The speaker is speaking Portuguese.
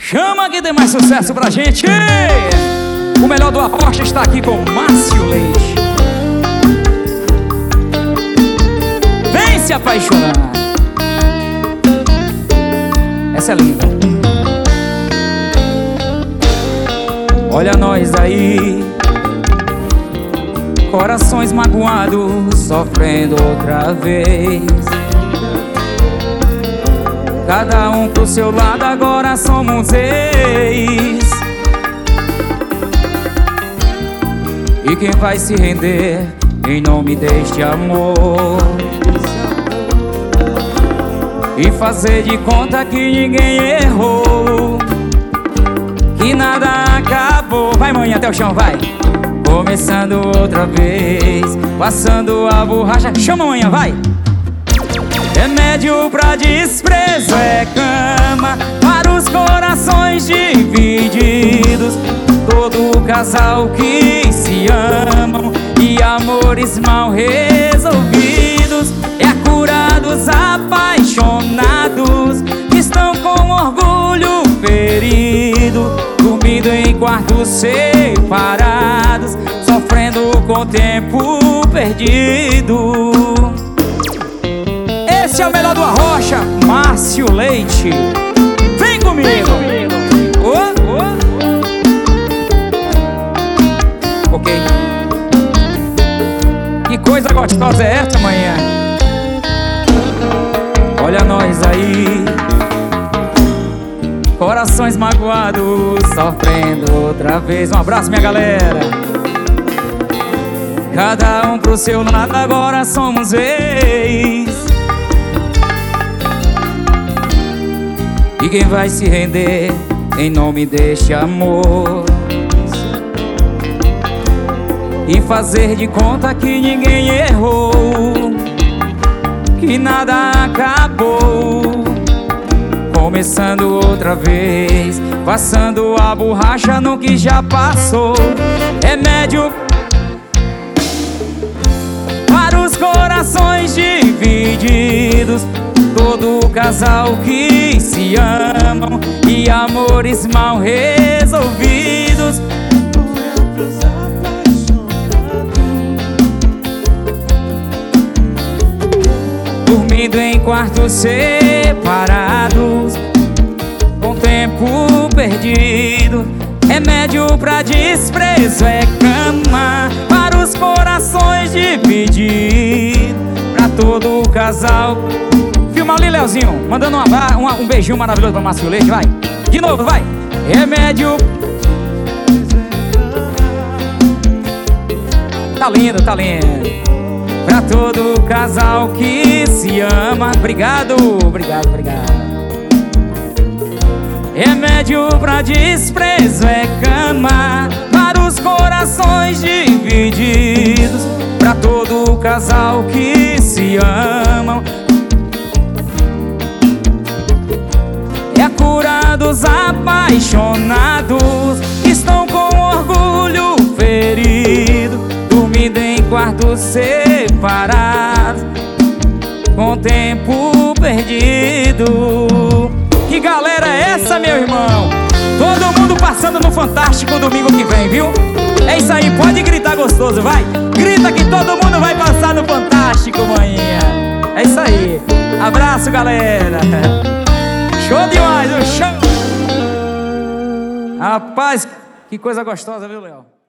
Chama que tem mais sucesso pra gente. O melhor do Arrocha está aqui com Márcio Leite. Vem se apaixonar. Essa é linda. Olha nós aí, corações magoados, sofrendo outra vez. Cada um pro seu lado, agora somos ex. E quem vai se render em nome deste amor e fazer de conta que ninguém errou, que nada acabou. Vai, manhã, até o chão, vai. Começando outra vez, passando a borracha. Chama, manhã, vai. Remédio pra desprezo é cama para os corações divididos. Todo casal que se amam e amores mal resolvidos é a cura dos apaixonados que estão com orgulho ferido, dormindo em quartos separados, sofrendo com o tempo perdido. Esse é o melhor do Arrocha, Márcio Leite. Vem comigo. Ok. Que coisa gostosa é essa, manhã? Olha nós aí, corações magoados, sofrendo outra vez. Um abraço, minha galera. Cada um pro seu lado, agora somos ex. E quem vai se render em nome deste amor e fazer de conta que ninguém errou, que nada acabou. Começando outra vez, passando a borracha no que já passou. Remédio para os corações divididos. Todo casal que se amam e amores mal resolvidos. Dormindo em quartos separados, com tempo perdido. Remédio pra desprezo é cama para os corações divididos. Pra todo casal. Filma ali, Leozinho, mandando um beijinho maravilhoso pra Márcio Leite, vai. De novo, vai. Remédio. Tá lindo, tá lindo. Pra todo casal que se ama. Obrigado, obrigado, obrigado. Remédio pra desprezo é cama para os corações divididos. Pra todo casal que se amam é a cura dos apaixonados que estão com orgulho ferido, dormindo em quartos separados, com tempo perdido. Que galera é essa, meu irmão? Todo mundo passando no Fantástico domingo que vem, viu? É isso aí, pode gritar gostoso, vai. Grita que todo mundo vai passar no Fantástico, manhã. É isso aí. Abraço, galera. Show demais, show! Rapaz, que coisa gostosa, viu, Léo?